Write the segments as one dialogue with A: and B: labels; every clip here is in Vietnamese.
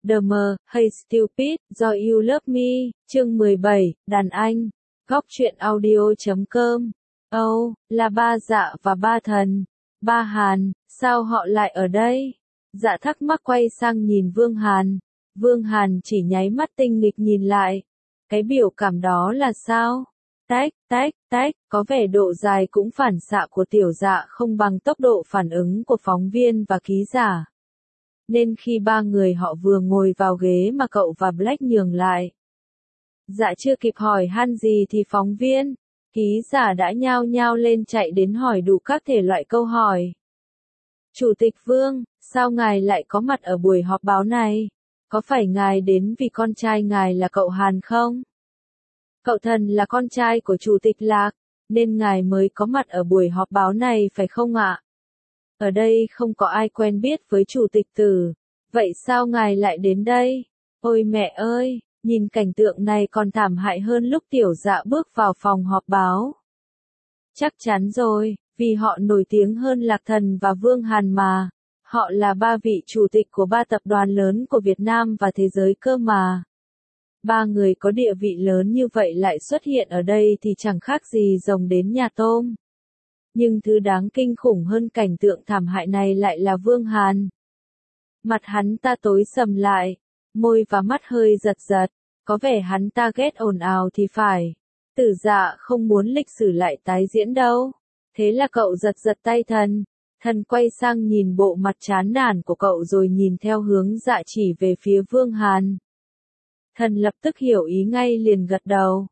A: The Mờ, Hey Stupid, Do You Love Me, chương 17, Đàn anh, góc truyện audio.com. Âu, là ba Dạ và ba Thần. Ba Hàn, sao họ lại ở đây? Dạ thắc mắc quay sang nhìn Vương Hàn. Vương Hàn chỉ nháy mắt tinh nghịch nhìn lại. Cái biểu cảm đó là sao? Tách, tách, tách, có vẻ độ dài cũng phản xạ của tiểu dạ không bằng tốc độ phản ứng của phóng viên và ký giả. Nên khi ba người họ vừa ngồi vào ghế mà cậu và Black nhường lại. Dạ chưa kịp hỏi han gì thì phóng viên, ký giả đã nhao nhao lên chạy đến hỏi đủ các thể loại câu hỏi. Chủ tịch Vương, sao ngài lại có mặt ở buổi họp báo này? Có phải ngài đến vì con trai ngài là cậu Hàn không? Cậu Thần là con trai của Chủ tịch Lạc, nên ngài mới có mặt ở buổi họp báo này phải không ạ? Ở đây không có ai quen biết với Chủ tịch Tử, vậy sao ngài lại đến đây? Ôi mẹ ơi, nhìn cảnh tượng này còn thảm hại hơn lúc tiểu dạ bước vào phòng họp báo. Chắc chắn rồi, vì họ nổi tiếng hơn Lạc Thần và Vương Hàn mà. Họ là ba vị chủ tịch của ba tập đoàn lớn của Việt Nam và thế giới cơ mà. Ba người có địa vị lớn như vậy lại xuất hiện ở đây thì chẳng khác gì rồng đến nhà tôm. Nhưng thứ đáng kinh khủng hơn cảnh tượng thảm hại này lại là Vương Hàn. Mặt hắn ta tối sầm lại, môi và mắt hơi giật giật, có vẻ hắn ta ghét ồn ào thì phải. Tử dạ không muốn lịch sử lại tái diễn đâu. Thế là cậu giật giật tay Thần. Thần quay sang nhìn bộ mặt chán nản của cậu rồi nhìn theo hướng dạ chỉ về phía Vương Hàn. Thần lập tức hiểu ý ngay liền gật đầu.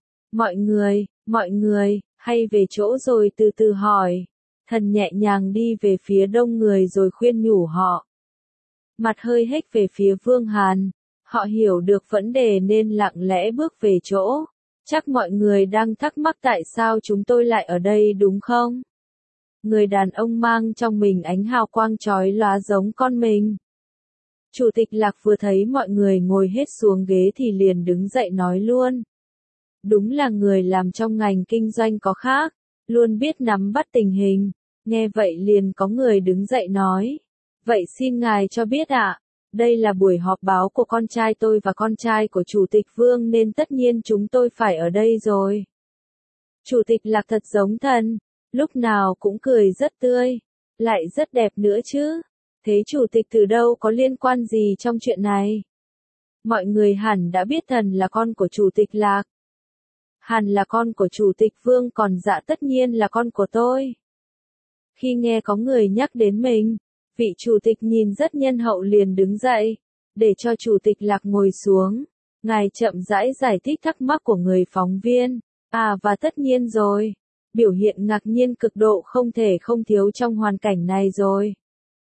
A: Mọi người, hay về chỗ rồi từ từ hỏi. Thần nhẹ nhàng đi về phía đông người rồi khuyên nhủ họ. Mặt hơi hếch về phía Vương Hàn. Họ hiểu được vấn đề nên lặng lẽ bước về chỗ. Chắc mọi người đang thắc mắc tại sao chúng tôi lại ở đây đúng không? Người đàn ông mang trong mình ánh hào quang chói lóa giống con mình. Chủ tịch Lạc vừa thấy mọi người ngồi hết xuống ghế thì liền đứng dậy nói luôn. Đúng là người làm trong ngành kinh doanh có khác, luôn biết nắm bắt tình hình. Nghe vậy liền có người đứng dậy nói. Vậy xin ngài cho biết ạ, đây là buổi họp báo của con trai tôi và con trai của Chủ tịch Vương nên tất nhiên chúng tôi phải ở đây rồi. Chủ tịch Lạc thật giống Thần, lúc nào cũng cười rất tươi, lại rất đẹp nữa chứ. Thế Chủ tịch từ đâu có liên quan gì trong chuyện này? Mọi người hẳn đã biết Thần là con của Chủ tịch Lạc. Hàn là con của Chủ tịch Vương còn Dạ tất nhiên là con của tôi. Khi nghe có người nhắc đến mình, vị chủ tịch nhìn rất nhân hậu liền đứng dậy, để cho Chủ tịch Lạc ngồi xuống. Ngài chậm rãi giải thích thắc mắc của người phóng viên. Và tất nhiên rồi, biểu hiện ngạc nhiên cực độ không thể không thiếu trong hoàn cảnh này rồi.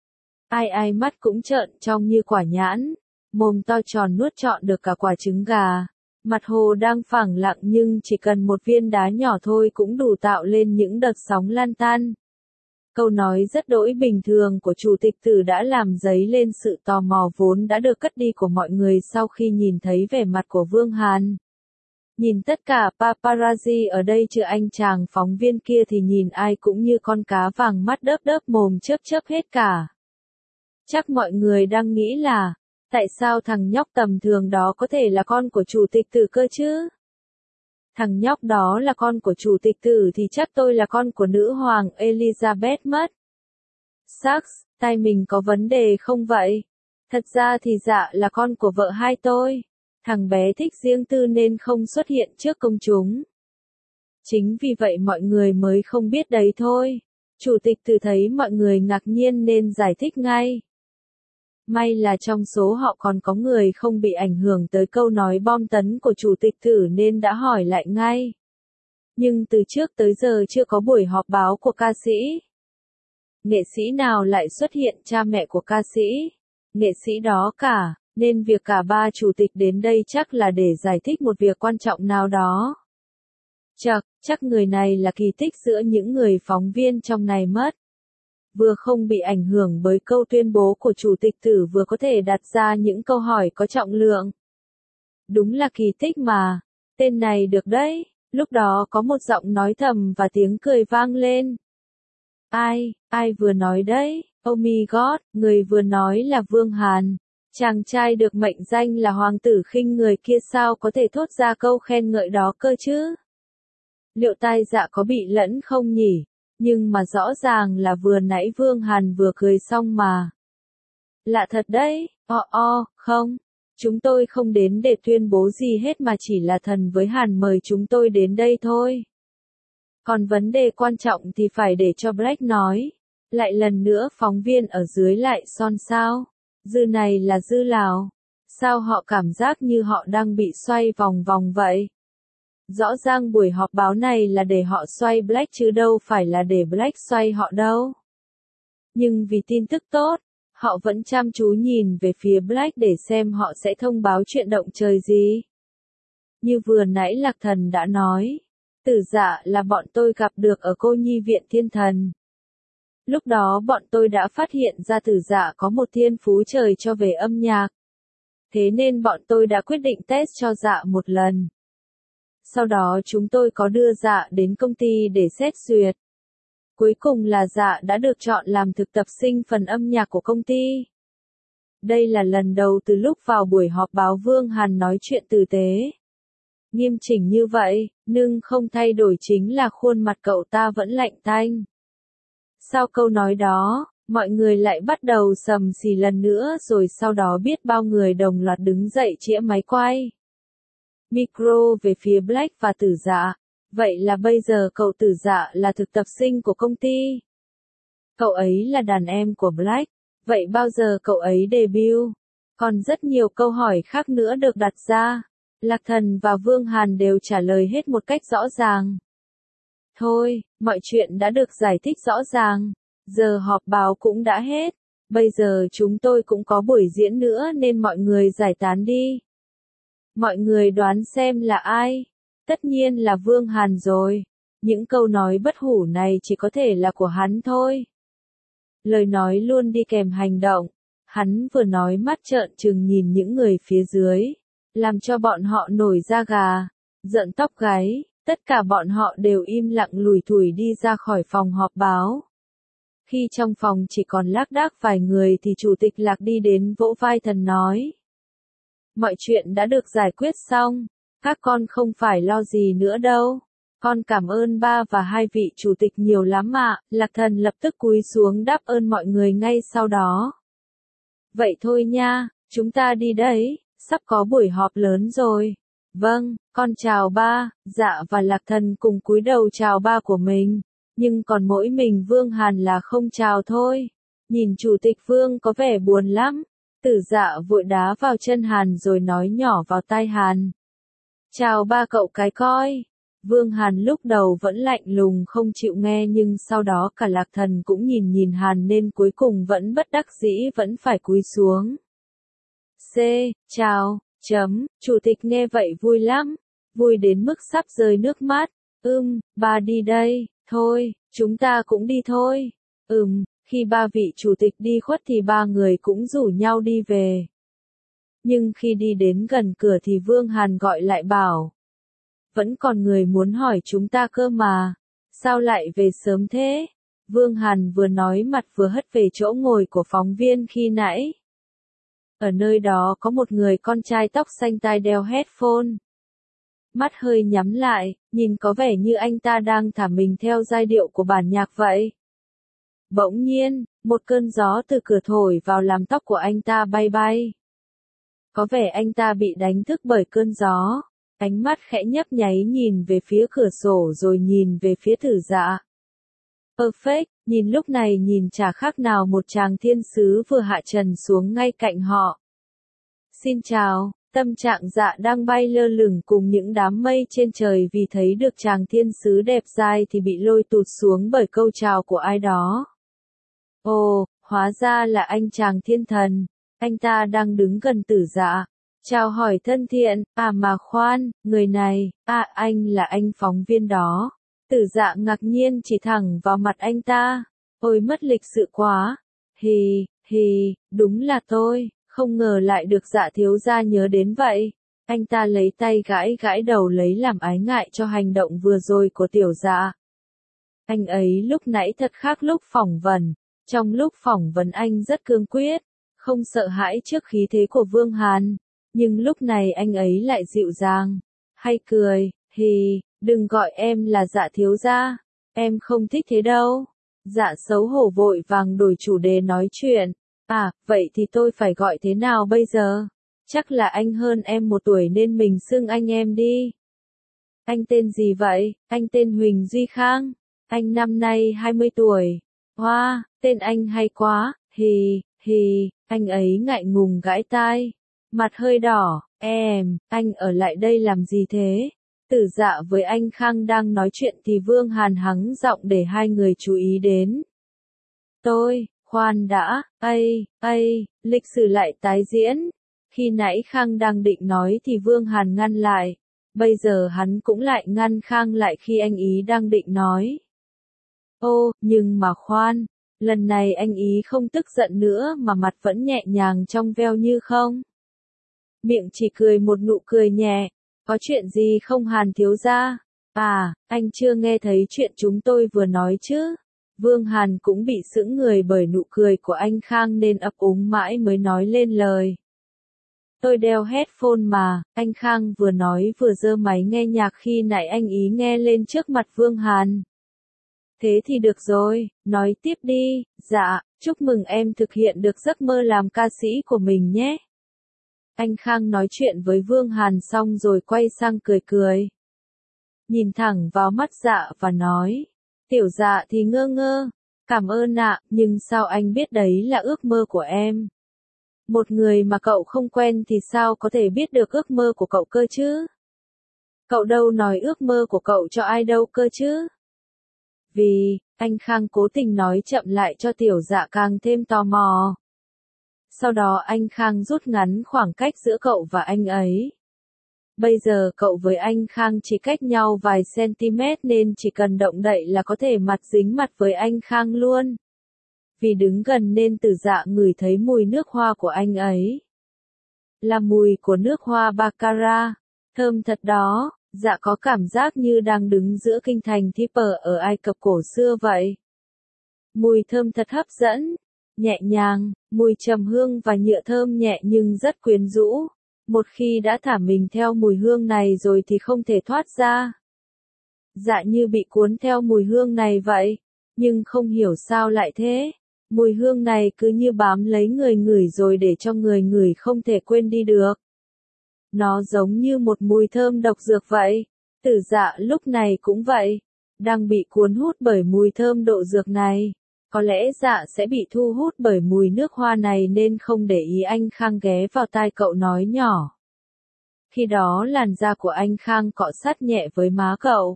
A: Ai mắt cũng trợn trong như quả nhãn, mồm to tròn nuốt trọn được cả quả trứng gà. Mặt hồ đang phẳng lặng nhưng chỉ cần một viên đá nhỏ thôi cũng đủ tạo lên những đợt sóng lan tan. Câu nói rất đỗi bình thường của Chủ tịch Tử đã làm dấy lên sự tò mò vốn đã được cất đi của mọi người sau khi nhìn thấy vẻ mặt của Vương Hàn. Nhìn tất cả paparazzi ở đây trừ anh chàng phóng viên kia thì nhìn ai cũng như con cá vàng mắt đớp đớp mồm chớp chớp hết cả. Chắc mọi người đang nghĩ là, tại sao thằng nhóc tầm thường đó có thể là con của Chủ tịch Tử cơ chứ? Thằng nhóc đó là con của Chủ tịch Tử thì chắc tôi là con của nữ hoàng Elizabeth mất. Shucks, tai mình có vấn đề không vậy? Thật ra thì Dạ là con của vợ hai tôi. Thằng bé thích riêng tư nên không xuất hiện trước công chúng. Chính vì vậy mọi người mới không biết đấy thôi. Chủ tịch Tử thấy mọi người ngạc nhiên nên giải thích ngay. May là trong số họ còn có người không bị ảnh hưởng tới câu nói bom tấn của Chủ tịch Tử nên đã hỏi lại ngay. Nhưng từ trước tới giờ chưa có buổi họp báo của ca sĩ. Nghệ sĩ nào lại xuất hiện cha mẹ của ca sĩ? Nghệ sĩ đó cả, nên việc cả ba chủ tịch đến đây chắc là để giải thích một việc quan trọng nào đó. Chắc người này là kỳ tích giữa những người phóng viên trong này mất. Vừa không bị ảnh hưởng bởi câu tuyên bố của Chủ tịch Tử vừa có thể đặt ra những câu hỏi có trọng lượng. Đúng là kỳ tích mà, tên này được đấy. Lúc đó có một giọng nói thầm và tiếng cười vang lên. Ai vừa nói đấy? Oh my god, người vừa nói là Vương Hàn. Chàng trai được mệnh danh là hoàng tử khinh người kia sao có thể thốt ra câu khen ngợi đó cơ chứ? Liệu tai dạ có bị lẫn không nhỉ? Nhưng mà rõ ràng là vừa nãy Vương Hàn vừa cười xong mà. Lạ thật đấy, không. Chúng tôi không đến để tuyên bố gì hết mà chỉ là thần với Hàn mời chúng tôi đến đây thôi. Còn vấn đề quan trọng thì phải để cho Black nói. Lại lần nữa phóng viên ở dưới lại xôn xao. Dư này là dư lào. Sao họ cảm giác như họ đang bị xoay vòng vòng vậy? Rõ ràng buổi họp báo này là để họ xoay Black chứ đâu phải là để Black xoay họ đâu. Nhưng vì tin tức tốt, họ vẫn chăm chú nhìn về phía Black để xem họ sẽ thông báo chuyện động trời gì. Như vừa nãy Lạc Thần đã nói, Tử Dạ là bọn tôi gặp được ở cô nhi viện thiên thần. Lúc đó bọn tôi đã phát hiện ra Tử Dạ có một thiên phú trời cho về âm nhạc. Thế nên bọn tôi đã quyết định test cho Dạ một lần. Sau đó chúng tôi có đưa Dạ đến công ty để xét duyệt. Cuối cùng là Dạ đã được chọn làm thực tập sinh phần âm nhạc của công ty. Đây là lần đầu từ lúc vào buổi họp báo Vương Hàn nói chuyện tử tế. Nghiêm chỉnh như vậy, nhưng không thay đổi chính là khuôn mặt cậu ta vẫn lạnh tanh. Sau câu nói đó, mọi người lại bắt đầu sầm xì lần nữa rồi sau đó biết bao người đồng loạt đứng dậy chĩa máy quay. Micro về phía Black và Tử Dạ. Vậy là bây giờ cậu Tử Dạ là thực tập sinh của công ty. Cậu ấy là đàn em của Black. Vậy bao giờ cậu ấy debut? Còn rất nhiều câu hỏi khác nữa được đặt ra. Lạc Thần và Vương Hàn đều trả lời hết một cách rõ ràng. Thôi, mọi chuyện đã được giải thích rõ ràng. Giờ họp báo cũng đã hết. Bây giờ chúng tôi cũng có buổi diễn nữa nên mọi người giải tán đi. Mọi người đoán xem là ai? Tất nhiên là Vương Hàn rồi. Những câu nói bất hủ này chỉ có thể là của hắn thôi. Lời nói luôn đi kèm hành động. Hắn vừa nói mắt trợn trừng nhìn những người phía dưới. Làm cho bọn họ nổi da gà, giận tóc gáy, tất cả bọn họ đều im lặng lủi thủi đi ra khỏi phòng họp báo. Khi trong phòng chỉ còn lác đác vài người thì chủ tịch Lạc đi đến vỗ vai thần nói. Mọi chuyện đã được giải quyết xong, các con không phải lo gì nữa đâu. Con cảm ơn ba và hai vị chủ tịch nhiều lắm ạ. Lạc Thần lập tức cúi xuống đáp ơn mọi người ngay sau đó. Vậy thôi nha, chúng ta đi đấy. Sắp có buổi họp lớn rồi. Vâng, con chào ba. Dạ và Lạc Thần cùng cúi đầu chào ba của mình. Nhưng còn mỗi mình Vương Hàn là không chào thôi. Nhìn chủ tịch Vương có vẻ buồn lắm. Tử Dạ vội đá vào chân Hàn rồi nói nhỏ vào tai Hàn. Chào ba cậu cái coi. Vương Hàn lúc đầu vẫn lạnh lùng không chịu nghe nhưng sau đó cả Lạc Thần cũng nhìn Hàn nên cuối cùng vẫn bất đắc dĩ vẫn phải cúi xuống. Chào, chủ tịch nghe vậy vui lắm, vui đến mức sắp rơi nước mắt, ba đi đây, thôi, chúng ta cũng đi thôi, khi ba vị chủ tịch đi khuất thì ba người cũng rủ nhau đi về. Nhưng khi đi đến gần cửa thì Vương Hàn gọi lại bảo, vẫn còn người muốn hỏi chúng ta cơ mà, sao lại về sớm thế? Vương Hàn vừa nói mặt vừa hất về chỗ ngồi của phóng viên khi nãy. Ở nơi đó có một người con trai tóc xanh tai đeo headphone. Mắt hơi nhắm lại, nhìn có vẻ như anh ta đang thả mình theo giai điệu của bản nhạc vậy. Bỗng nhiên, một cơn gió từ cửa thổi vào làm tóc của anh ta bay bay. Có vẻ anh ta bị đánh thức bởi cơn gió. Ánh mắt khẽ nhấp nháy nhìn về phía cửa sổ rồi nhìn về phía Tử Dạ. Perfect, nhìn lúc này nhìn chả khác nào một chàng thiên sứ vừa hạ trần xuống ngay cạnh họ. Xin chào, tâm trạng Dạ đang bay lơ lửng cùng những đám mây trên trời vì thấy được chàng thiên sứ đẹp dai thì bị lôi tụt xuống bởi câu chào của ai đó. Ồ, hóa ra là anh chàng thiên thần, anh ta đang đứng gần Tử Dạ. Chào hỏi thân thiện, mà khoan, người này, anh là anh phóng viên đó. Tử Dạ ngạc nhiên chỉ thẳng vào mặt anh ta. Ôi mất lịch sự quá. Đúng là tôi, không ngờ lại được Dạ thiếu gia nhớ đến vậy. Anh ta lấy tay gãi gãi đầu lấy làm ái ngại cho hành động vừa rồi của tiểu Dạ. Anh ấy lúc nãy thật khác lúc phỏng vấn. Trong lúc phỏng vấn anh rất cương quyết. không sợ hãi trước khí thế của Vương Hàn, nhưng lúc này anh ấy lại dịu dàng, hay cười, hì, đừng gọi em là Dạ thiếu gia, em không thích thế đâu. Dạ xấu hổ vội vàng đổi chủ đề nói chuyện, à, vậy thì tôi phải gọi thế nào bây giờ? Chắc là anh hơn em 1 tuổi nên mình xưng anh em đi. Anh tên gì vậy? Anh tên Huỳnh Duy Khang. Anh năm nay 20 tuổi. Wow, tên anh hay quá, hì, anh ấy ngại ngùng gãi tai. Mặt hơi đỏ, anh ở lại đây làm gì thế? Tử Dạ với anh Khang đang nói chuyện thì Vương Hàn hắng giọng để hai người chú ý đến. Khoan đã, lịch sử lại tái diễn. Khi nãy Khang đang định nói thì Vương Hàn ngăn lại. Bây giờ hắn cũng lại ngăn Khang lại khi anh ý đang định nói. Ô, nhưng mà khoan, lần này anh ý không tức giận nữa mà mặt vẫn nhẹ nhàng trong veo như không. Miệng chỉ cười một nụ cười nhẹ, có chuyện gì không Hàn thiếu gia? À, anh chưa nghe thấy chuyện chúng tôi vừa nói chứ? Vương Hàn cũng bị sững người bởi nụ cười của anh Khang nên ấp úng mãi mới nói lên lời. Tôi đeo headphone mà, anh Khang vừa nói vừa giơ máy nghe nhạc khi nãy anh ý nghe lên trước mặt Vương Hàn. Thế thì được rồi, nói tiếp đi, dạ, chúc mừng em thực hiện được giấc mơ làm ca sĩ của mình nhé. Anh Khang nói chuyện với Vương Hàn xong rồi quay sang cười cười. Nhìn thẳng vào mắt Dạ và nói, tiểu Dạ thì ngơ ngơ, cảm ơn ạ, nhưng sao anh biết đấy là ước mơ của em? Một người mà cậu không quen thì sao có thể biết được ước mơ của cậu cơ chứ? Cậu đâu nói ước mơ của cậu cho ai đâu cơ chứ? Vì, anh Khang cố tình nói chậm lại cho tiểu Dạ càng thêm tò mò. Sau đó anh Khang rút ngắn khoảng cách giữa cậu và anh ấy. Bây giờ cậu với anh Khang chỉ cách nhau vài cm nên chỉ cần động đậy là có thể mặt dính mặt với anh Khang luôn. Vì đứng gần nên Tử Dạ ngửi thấy mùi nước hoa của anh ấy. Là mùi của nước hoa baccarat, thơm thật đó. Dạ có cảm giác như đang đứng giữa kinh thành Thiper ở Ai Cập cổ xưa vậy. Mùi thơm thật hấp dẫn, nhẹ nhàng, mùi trầm hương và nhựa thơm nhẹ nhưng rất quyến rũ. Một khi đã thả mình theo mùi hương này rồi thì không thể thoát ra. Dạ như bị cuốn theo mùi hương này vậy, nhưng không hiểu sao lại thế. Mùi hương này cứ như bám lấy người ngửi rồi để cho người ngửi không thể quên đi được. Nó giống như một mùi thơm độc dược vậy. Tử Dạ lúc này cũng vậy, đang bị cuốn hút bởi mùi thơm độ dược này. Có lẽ Dạ sẽ bị thu hút bởi mùi nước hoa này nên không để ý anh Khang ghé vào tai cậu nói nhỏ. Khi đó làn da của anh Khang cọ sát nhẹ với má cậu.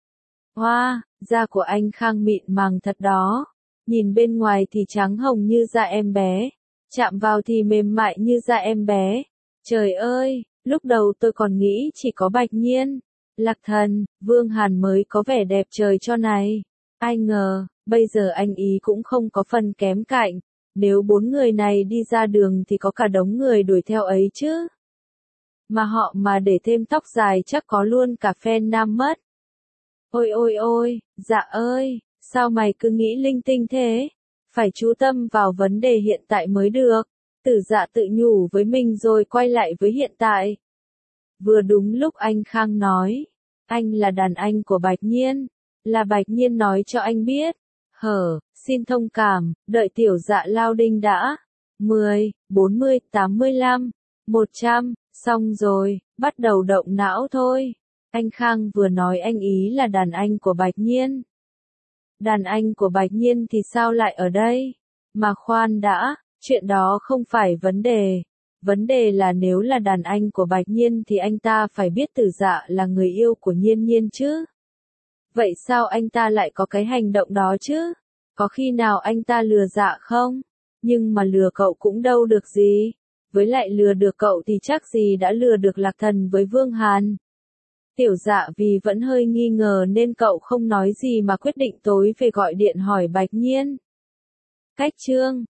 A: Hoa, da của anh Khang mịn màng thật đó. Nhìn bên ngoài thì trắng hồng như da em bé. Chạm vào thì mềm mại như da em bé. Trời ơi, lúc đầu tôi còn nghĩ chỉ có Bạch Nhiên, Lạc Thần, Vương Hàn mới có vẻ đẹp trời cho này. Ai ngờ, bây giờ anh ý cũng không có phần kém cạnh. Nếu 4 người này đi ra đường thì có cả đống người đuổi theo ấy chứ. Mà họ mà để thêm tóc dài chắc có luôn cả fan nam mất. Ôi, Dạ ơi, sao mày cứ nghĩ linh tinh thế? Phải chú tâm vào vấn đề hiện tại mới được. Tử Dạ tự nhủ với mình rồi quay lại với hiện tại. Vừa đúng lúc anh Khang nói, anh là đàn anh của Bạch Nhiên, là Bạch Nhiên nói cho anh biết. Xin thông cảm, đợi tiểu Dạ lao đinh đã. 10, 40, 85, 100, xong rồi, bắt đầu động não thôi. Anh Khang vừa nói anh ý là đàn anh của Bạch Nhiên. Đàn anh của Bạch Nhiên thì sao lại ở đây? Mà khoan đã, chuyện đó không phải vấn đề. Vấn đề là nếu là đàn anh của Bạch Nhiên thì anh ta phải biết Tử Dạ là người yêu của Nhiên Nhiên chứ. Vậy sao anh ta lại có cái hành động đó chứ? Có khi nào anh ta lừa Dạ không? Nhưng mà lừa cậu cũng đâu được gì. Với lại lừa được cậu thì chắc gì đã lừa được Lạc Thần với Vương Hàn. Tiểu Dạ vì vẫn hơi nghi ngờ nên cậu không nói gì mà quyết định tối về gọi điện hỏi Bạch Nhiên. Cách chương